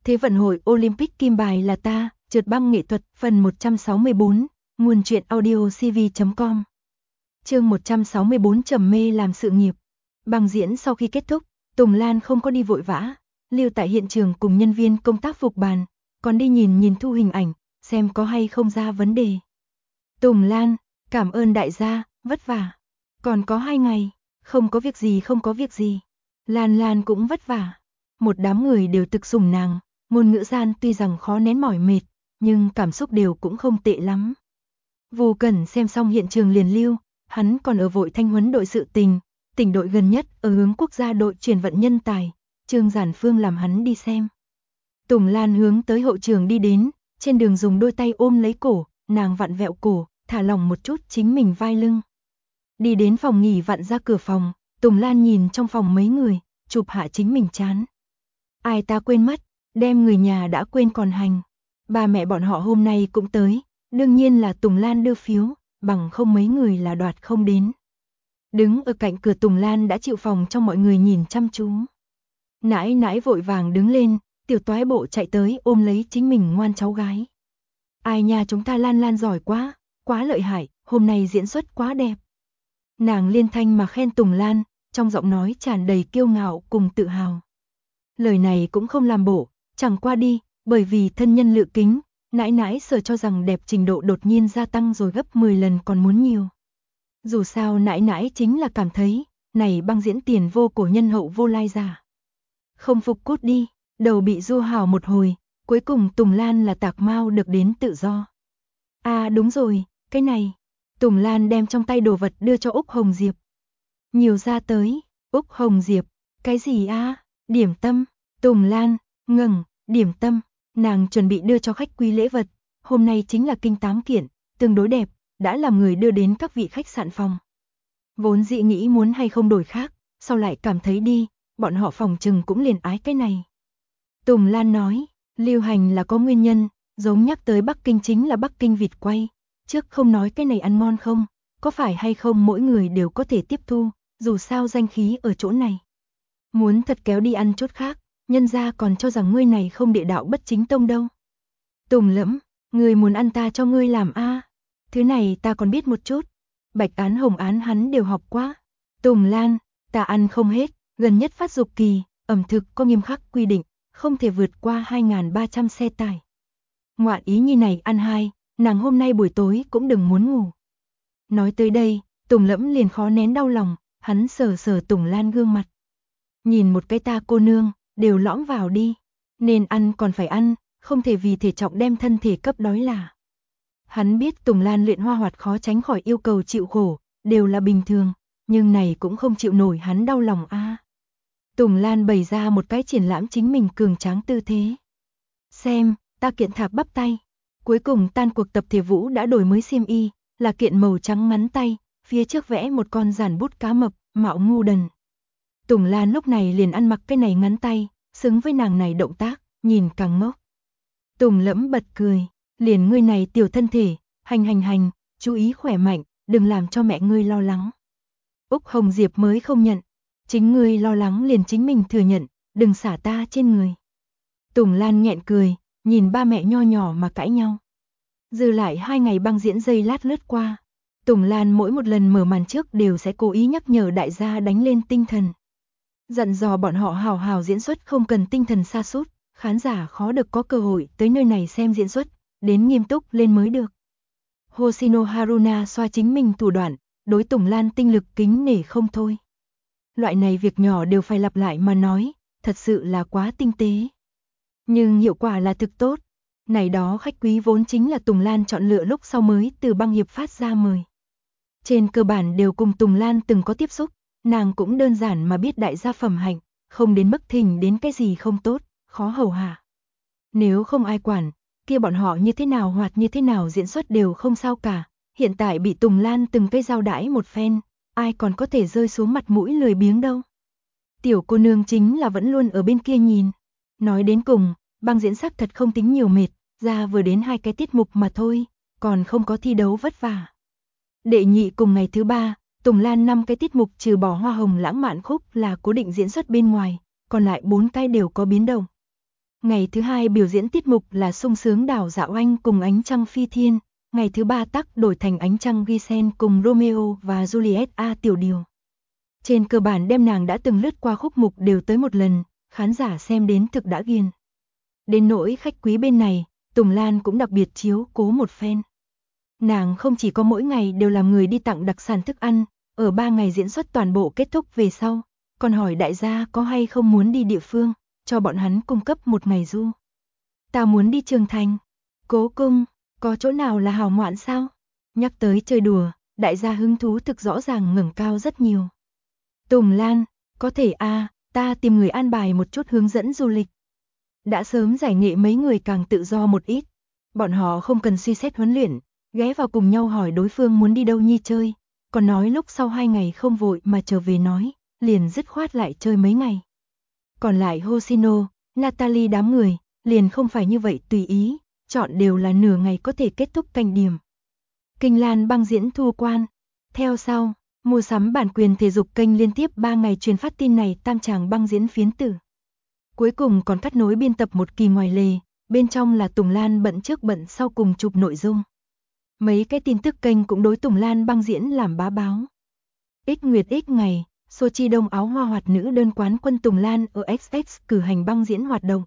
Thế vận hội Olympic kim bài là ta, trượt băng nghệ thuật, phần 164, nguồn truyện audio cv.com. Chương 164 trầm mê làm sự nghiệp. Băng diễn sau khi kết thúc, Tùng Lan không có đi vội vã, lưu tại hiện trường cùng nhân viên công tác phục bàn, còn đi nhìn thu hình ảnh, xem có hay không ra vấn đề. Tùng Lan, cảm ơn đại gia, vất vả. Còn có 2 ngày, không có việc gì. Lan cũng vất vả. Một đám người đều thực sủng nàng, ngôn ngữ gian tuy rằng khó nén mỏi mệt, nhưng cảm xúc đều cũng không tệ lắm. Vô Cẩn xem xong hiện trường liền lưu, hắn còn ở vội thanh huấn đội sự tình, tỉnh đội gần nhất ở hướng quốc gia đội chuyển vận nhân tài, Trương Giản Phương làm hắn đi xem. Tùng Lan hướng tới hậu trường đi đến, trên đường dùng đôi tay ôm lấy cổ, nàng vặn vẹo cổ, thả lỏng một chút chính mình vai lưng. Đi đến phòng nghỉ vặn ra cửa phòng, Tùng Lan nhìn trong phòng mấy người, chụp hạ chính mình trán. Ai ta quên mất, đem người nhà đã quên còn hành. Ba mẹ bọn họ hôm nay cũng tới, đương nhiên là Tùng Lan đưa phiếu, bằng không mấy người là đoạt không đến. Đứng ở cạnh cửa Tùng Lan đã chịu phòng trong mọi người nhìn chăm chú. Nãi nãi vội vàng đứng lên, tiểu toái bộ chạy tới ôm lấy chính mình ngoan cháu gái. Ai nha, chúng ta Lan giỏi quá, quá lợi hại, hôm nay diễn xuất quá đẹp. Nàng liên thanh mà khen Tùng Lan, trong giọng nói tràn đầy kiêu ngạo cùng tự hào. Lời này cũng không làm bộ, chẳng qua đi, bởi vì thân nhân lự kính, nãi nãi sợ cho rằng đẹp trình độ đột nhiên gia tăng rồi gấp 10 lần còn muốn nhiều. Dù sao nãi nãi chính là cảm thấy, này băng diễn tiền vô cổ nhân hậu vô lai giả. Không phục cút đi, đầu bị du hào một hồi, cuối cùng Tùng Lan là tạc mau được đến tự do. À đúng rồi, cái này. Tùng Lan đem trong tay đồ vật đưa cho Úc Hồng Diệp. Nhiều ra tới, Úc Hồng Diệp, cái gì a? Điểm tâm. Tùng Lan, ngừng, điểm tâm, nàng chuẩn bị đưa cho khách quý lễ vật, hôm nay chính là kinh 8 kiện, tương đối đẹp, đã làm người đưa đến các vị khách sạn phòng. Vốn dĩ nghĩ muốn hay không đổi khác, sau lại cảm thấy đi, bọn họ phòng trừng cũng liền ái cái này. Tùng Lan nói, lưu hành là có nguyên nhân, giống nhắc tới Bắc Kinh chính là Bắc Kinh vịt quay, trước không nói cái này ăn ngon không, có phải hay không mỗi người đều có thể tiếp thu, dù sao danh khí ở chỗ này. Muốn thật kéo đi ăn chút khác, nhân gia còn cho rằng ngươi này không địa đạo bất chính tông đâu. Tùng Lẫm, ngươi muốn ăn ta cho ngươi làm a? Thứ này ta còn biết một chút. Bạch án hồng án hắn đều học quá. Tùng Lan, ta ăn không hết, gần nhất phát dục kỳ, ẩm thực có nghiêm khắc quy định, không thể vượt qua 2.300 xe tải. Ngoạn ý như này ăn hai, nàng hôm nay buổi tối cũng đừng muốn ngủ. Nói tới đây, Tùng Lẫm liền khó nén đau lòng, hắn sờ Tùng Lan gương mặt. Nhìn một cái ta cô nương, đều lõm vào đi, nên ăn còn phải ăn, không thể vì thể trọng đem thân thể cấp đói là. Hắn biết Tùng Lan luyện hoa hoạt khó tránh khỏi yêu cầu chịu khổ, đều là bình thường, nhưng này cũng không chịu nổi hắn đau lòng a. Tùng Lan bày ra một cái triển lãm chính mình cường tráng tư thế. Xem, ta kiện thạc bắp tay. Cuối cùng tan cuộc tập thể vũ đã đổi mới xiêm y, là kiện màu trắng ngắn tay, phía trước vẽ một con giản bút cá mập, mạo ngu đần. Tùng Lan lúc này liền ăn mặc cái này ngắn tay, xứng với nàng này động tác, nhìn càng ngốc. Tùng Lẫm bật cười, liền ngươi này tiểu thân thể, hành, chú ý khỏe mạnh, đừng làm cho mẹ ngươi lo lắng. Úc Hồng Diệp mới không nhận, chính ngươi lo lắng liền chính mình thừa nhận, đừng xả ta trên người. Tùng Lan nghẹn cười, nhìn ba mẹ nho nhỏ mà cãi nhau. Dư lại 2 ngày băng diễn giây lát lướt qua. Tùng Lan mỗi một lần mở màn trước đều sẽ cố ý nhắc nhở đại gia đánh lên tinh thần. Dặn dò bọn họ hào hào diễn xuất không cần tinh thần sa sút, khán giả khó được có cơ hội tới nơi này xem diễn xuất, đến nghiêm túc lên mới được. Hoshino Haruna xoa chính mình thủ đoạn, đối Tùng Lan tinh lực kính nể không thôi. Loại này việc nhỏ đều phải lặp lại mà nói, thật sự là quá tinh tế. Nhưng hiệu quả là thực tốt. Này đó khách quý vốn chính là Tùng Lan chọn lựa lúc sau mới từ băng hiệp phát ra mời. Trên cơ bản đều cùng Tùng Lan từng có tiếp xúc, nàng cũng đơn giản mà biết đại gia phẩm hạnh, không đến mức thình đến cái gì không tốt, khó hầu hạ. Nếu không ai quản, kia bọn họ như thế nào hoặc như thế nào diễn xuất đều không sao cả, hiện tại bị Tùng Lan từng cây dao đãi một phen, ai còn có thể rơi xuống mặt mũi lười biếng đâu. Tiểu cô nương chính là vẫn luôn ở bên kia nhìn. Nói đến cùng, băng diễn sắc thật không tính nhiều mệt, ra vừa đến 2 cái tiết mục mà thôi, còn không có thi đấu vất vả. Đệ nhị cùng ngày thứ 3, Tùng Lan 5 cái tiết mục trừ bỏ hoa hồng lãng mạn khúc là cố định diễn xuất bên ngoài, còn lại 4 cái đều có biến động. Ngày thứ hai biểu diễn tiết mục là sung sướng Đào Dạ Oanh cùng Ánh Trăng Phi Thiên, ngày thứ ba tắc đổi thành Ánh Trăng Ghi Sen cùng Romeo và Juliet A Tiểu Điều. Trên cơ bản đem nàng đã từng lướt qua khúc mục đều tới một lần, khán giả xem đến thực đã ghiền. Đến nỗi khách quý bên này, Tùng Lan cũng đặc biệt chiếu cố một phen. Nàng không chỉ có mỗi ngày đều làm người đi tặng đặc sản thức ăn, ở 3 ngày diễn xuất toàn bộ kết thúc về sau, còn hỏi đại gia có hay không muốn đi địa phương, cho bọn hắn cung cấp một ngày du. Ta muốn đi Trường Thành. Cố Cung, có chỗ nào là hào ngoạn sao? Nhắc tới chơi đùa, đại gia hứng thú thực rõ ràng ngẩng cao rất nhiều. Tùng Lan, có thể ta tìm người an bài một chút hướng dẫn du lịch. Đã sớm giải nghệ mấy người càng tự do một ít. Bọn họ không cần suy xét huấn luyện, ghé vào cùng nhau hỏi đối phương muốn đi đâu nhi chơi, còn nói lúc sau 2 ngày không vội mà trở về nói, liền dứt khoát lại chơi mấy ngày. Còn lại Hoshino, Natalie đám người, liền không phải như vậy tùy ý, chọn đều là nửa ngày có thể kết thúc cảnh điểm. Kinh Lan băng diễn thu quan. Theo sau, mua sắm bản quyền thể dục kênh liên tiếp 3 ngày truyền phát tin này tam tràng băng diễn phiến tử. Cuối cùng còn cắt nối biên tập một kỳ ngoài lề, bên trong là Tùng Lan bận trước bận sau cùng chụp nội dung. Mấy cái tin tức kênh cũng đối Tùng Lan băng diễn làm bá báo. X Nguyệt X ngày, Sochi Đông áo hoa hoạt nữ đơn quán quân Tùng Lan ở XX cử hành băng diễn hoạt động.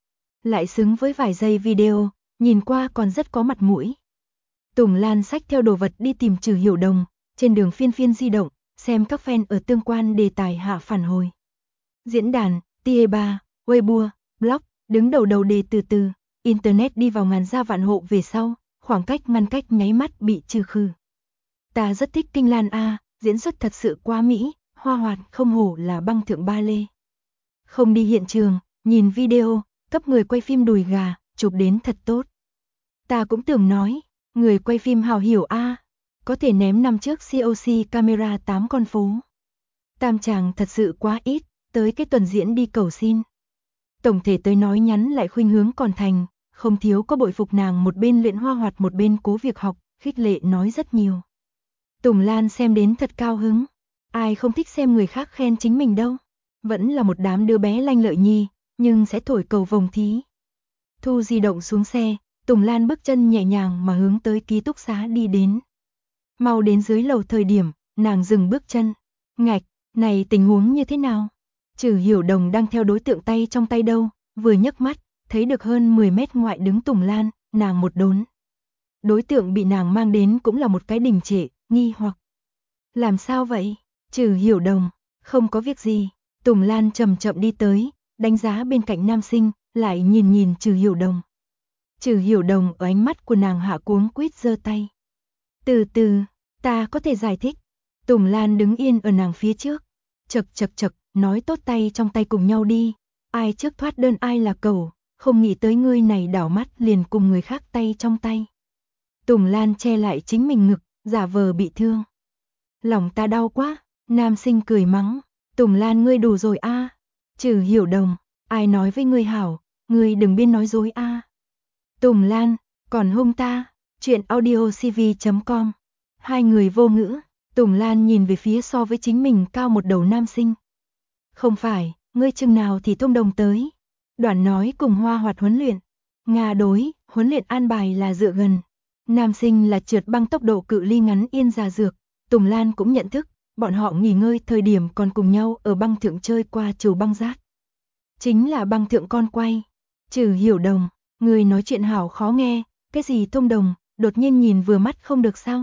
Lại xứng với vài giây video, nhìn qua còn rất có mặt mũi. Tùng Lan xách theo đồ vật đi tìm Trừ Hiểu Đồng, trên đường phiên phiên di động, xem các fan ở tương quan đề tài hạ phản hồi. Diễn đàn, TE3, Weibo, blog, đứng đầu đề từ, Internet đi vào ngàn gia vạn hộ về sau, khoảng cách ngăn cách nháy mắt bị trừ khử. Ta rất thích Kinh Lan diễn xuất thật sự quá mỹ, hoa hoạt không hổ là băng thượng ba lê. Không đi hiện trường, nhìn video, cấp người quay phim đùi gà, chụp đến thật tốt. Ta cũng tưởng nói, người quay phim hào hiểu có thể ném năm trước COC camera 8 con phố. Tam tràng thật sự quá ít, tới cái tuần diễn đi cầu xin. Tổng thể tới nói nhắn lại khuynh hướng còn thành, không thiếu có bội phục nàng một bên luyện hoa hoạt một bên cố việc học, khích lệ nói rất nhiều. Tùng Lan xem đến thật cao hứng, ai không thích xem người khác khen chính mình đâu, vẫn là một đám đứa bé lanh lợi nhi, nhưng sẽ thổi cầu vồng thí. Thu di động xuống xe, Tùng Lan bước chân nhẹ nhàng mà hướng tới ký túc xá đi đến. Mau đến dưới lầu thời điểm, nàng dừng bước chân. Ngạch, này tình huống như thế nào? Trừ Hiểu Đồng đang theo đối tượng tay trong tay đâu, vừa nhấc mắt, thấy được hơn 10 mét ngoại đứng Tùng Lan, nàng một đốn. Đối tượng bị nàng mang đến cũng là một cái đình trệ, nghi hoặc. Làm sao vậy? Trừ Hiểu Đồng, không có việc gì. Tùng Lan chậm chậm đi tới, đánh giá bên cạnh nam sinh, lại nhìn Trừ Hiểu Đồng. Trừ Hiểu Đồng ở ánh mắt của nàng hạ cuống quýt giơ tay. Từ từ, ta có thể giải thích. Tùng Lan đứng yên ở nàng phía trước. Chật, nói tốt tay trong tay cùng nhau đi. Ai trước thoát đơn ai là cầu, không nghĩ tới ngươi này đảo mắt liền cùng người khác tay trong tay. Tùng Lan che lại chính mình ngực, giả vờ bị thương. Lòng ta đau quá, nam sinh cười mắng. Tùng Lan ngươi đủ rồi Trừ Hiểu Đồng, ai nói với ngươi hảo, ngươi đừng biên nói dối Tùng Lan, còn hung ta. Chuyện audiocv.com. Hai người vô ngữ, Tùng Lan nhìn về phía so với chính mình cao một đầu nam sinh. Không phải, ngươi chừng nào thì thông đồng tới. Đoạn nói cùng hoa hoạt huấn luyện. Nga đối, huấn luyện an bài là dựa gần. Nam sinh là trượt băng tốc độ cự ly ngắn Yên Già Dược. Tùng Lan cũng nhận thức, bọn họ nghỉ ngơi thời điểm còn cùng nhau ở băng thượng chơi qua trầu băng rát. Chính là băng thượng con quay. Trừ Hiểu Đồng, người nói chuyện hảo khó nghe, cái gì thông đồng, đột nhiên nhìn vừa mắt không được sao.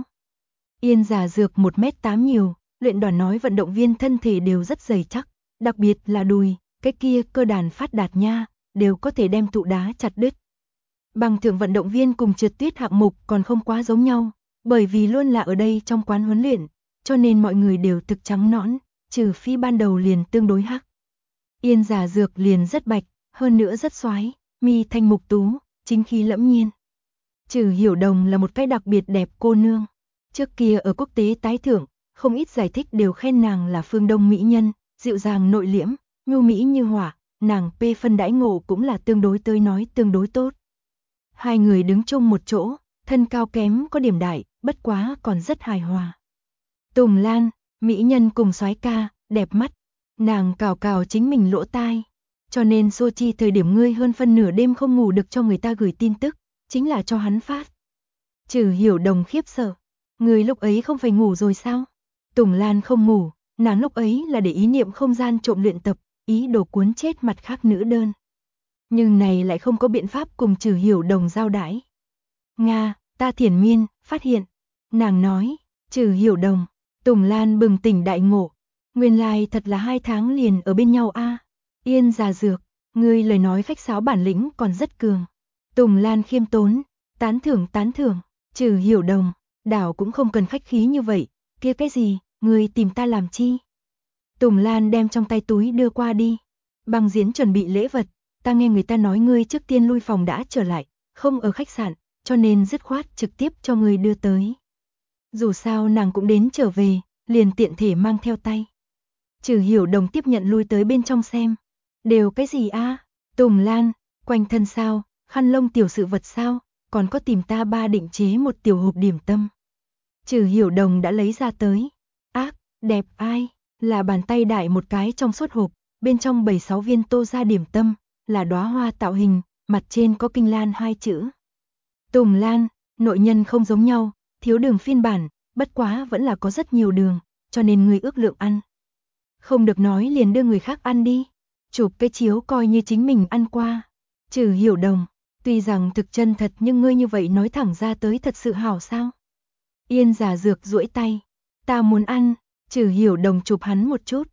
Yên Già Dược 1m8 nhiều, luyện đoàn nói vận động viên thân thể đều rất dày chắc, đặc biệt là đùi, cái kia cơ đàn phát đạt nha, đều có thể đem tụ đá chặt đứt. Băng thượng vận động viên cùng trượt tuyết hạng mục còn không quá giống nhau, bởi vì luôn là ở đây trong quán huấn luyện, cho nên mọi người đều thực trắng nõn, trừ phi ban đầu liền tương đối hắc. Yên Già Dược liền rất bạch, hơn nữa rất xoái, mi thanh mục tú, chính khí lẫm nhiên. Trừ Hiểu Đồng là một cái đặc biệt đẹp cô nương. Trước kia ở quốc tế tái thưởng, không ít giải thích đều khen nàng là phương Đông mỹ nhân, dịu dàng nội liễm, nhu mỹ như hỏa, nàng P phân đãi ngộ cũng là tương đối tới nói tương đối tốt. Hai người đứng chung một chỗ, thân cao kém có điểm đại, bất quá còn rất hài hòa. Tùng Lan, mỹ nhân cùng soái ca, đẹp mắt, nàng cào cào chính mình lỗ tai. Cho nên Sochi thời điểm ngươi hơn phân nửa đêm không ngủ được cho người ta gửi tin tức, chính là cho hắn phát. Trừ Hiểu Đồng khiếp sợ. Ngươi lúc ấy không phải ngủ rồi sao? Tùng Lan không ngủ, nàng lúc ấy là để ý niệm không gian trộm luyện tập, ý đồ cuốn chết mặt khác nữ đơn. Nhưng này lại không có biện pháp cùng Trừ Hiểu Đồng giao đãi. Nga, ta thiển miên, phát hiện. Nàng nói, Trừ Hiểu Đồng. Tùng Lan bừng tỉnh đại ngộ. Nguyên lai thật là 2 tháng liền ở bên nhau a. Yên Già Dược, ngươi lời nói khách sáo bản lĩnh còn rất cường. Tùng Lan khiêm tốn, tán thưởng, Trừ Hiểu Đồng, đảo cũng không cần khách khí như vậy, kia cái gì, ngươi tìm ta làm chi? Tùng Lan đem trong tay túi đưa qua đi. Băng Diễn chuẩn bị lễ vật, ta nghe người ta nói ngươi trước tiên lui phòng đã trở lại, không ở khách sạn, cho nên dứt khoát trực tiếp cho ngươi đưa tới. Dù sao nàng cũng đến trở về, liền tiện thể mang theo tay. Trừ Hiểu Đồng tiếp nhận lui tới bên trong xem. Đều cái gì a? Tùng Lan, quanh thân sao, khăn lông tiểu sự vật sao, còn có tìm ta ba định chế một tiểu hộp điểm tâm. Trừ Hiểu Đồng đã lấy ra tới. Ác, đẹp ai, là bàn tay đại một cái trong suốt hộp, bên trong 7-6 viên tô ra điểm tâm, là đóa hoa tạo hình, mặt trên có Kinh Lan 2 chữ. Tùng Lan, nội nhân không giống nhau, thiếu đường phiên bản, bất quá vẫn là có rất nhiều đường, cho nên người ước lượng ăn. Không được nói liền đưa người khác ăn đi. Chụp cái chiếu coi như chính mình ăn qua. Trừ Hiểu Đồng, tuy rằng thực chân thật nhưng ngươi như vậy nói thẳng ra tới thật sự hảo sao? Yên Già Dược duỗi tay. Ta muốn ăn. Trừ Hiểu Đồng chụp hắn một chút.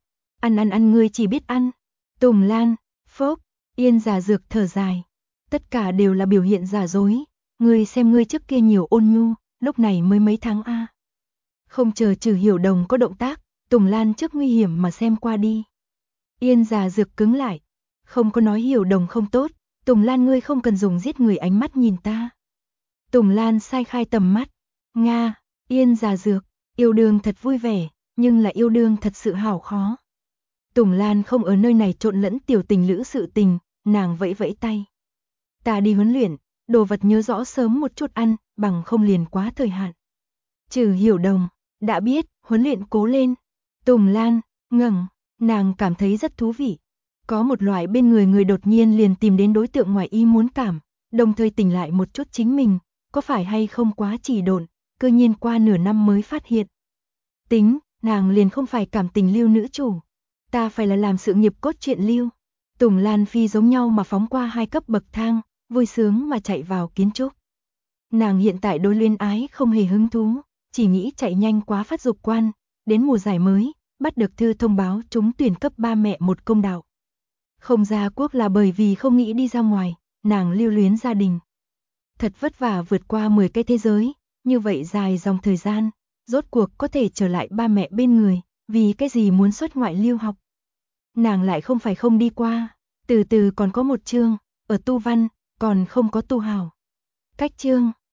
Ăn ngươi chỉ biết ăn. Tùng Lan, phốc. Yên Già Dược thở dài. Tất cả đều là biểu hiện giả dối. Ngươi xem ngươi trước kia nhiều ôn nhu, lúc này mới mấy tháng a. Không chờ Trừ Hiểu Đồng có động tác, Tùng Lan trước nguy hiểm mà xem qua đi. Yên Già Dược cứng lại. Không có nói Hiểu Đồng không tốt, Tùng Lan ngươi không cần dùng giết người ánh mắt nhìn ta. Tùng Lan sai khai tầm mắt. Nga, Yên Già Dược, yêu đương thật vui vẻ, nhưng là yêu đương thật sự hảo khó. Tùng Lan không ở nơi này trộn lẫn tiểu tình lữ sự tình, nàng vẫy vẫy tay. Ta đi huấn luyện, đồ vật nhớ rõ sớm một chút ăn, bằng không liền quá thời hạn. Trừ Hiểu Đồng, đã biết, huấn luyện cố lên. Tùng Lan, ngẩng, nàng cảm thấy rất thú vị. Có một loại bên người đột nhiên liền tìm đến đối tượng ngoài ý muốn cảm, đồng thời tỉnh lại một chút chính mình, có phải hay không quá trì độn, cơ nhiên qua nửa năm mới phát hiện. Tính, nàng liền không phải cảm tình lưu nữ chủ, ta phải là làm sự nghiệp cốt truyện lưu. Tùng Lan phi giống nhau mà phóng qua 2 cấp bậc thang, vui sướng mà chạy vào kiến trúc. Nàng hiện tại đối luyến ái không hề hứng thú, chỉ nghĩ chạy nhanh quá phát dục quan, đến mùa giải mới, bắt được thư thông báo trúng tuyển cấp 3 mẹ một công đạo. Không ra quốc là bởi vì không nghĩ đi ra ngoài, nàng lưu luyến gia đình. Thật vất vả vượt qua 10 cái thế giới, như vậy dài dòng thời gian, rốt cuộc có thể trở lại ba mẹ bên người, vì cái gì muốn xuất ngoại lưu học. Nàng lại không phải không đi qua, từ từ còn có một chương, ở tu văn, còn không có tu hảo. Cách chương,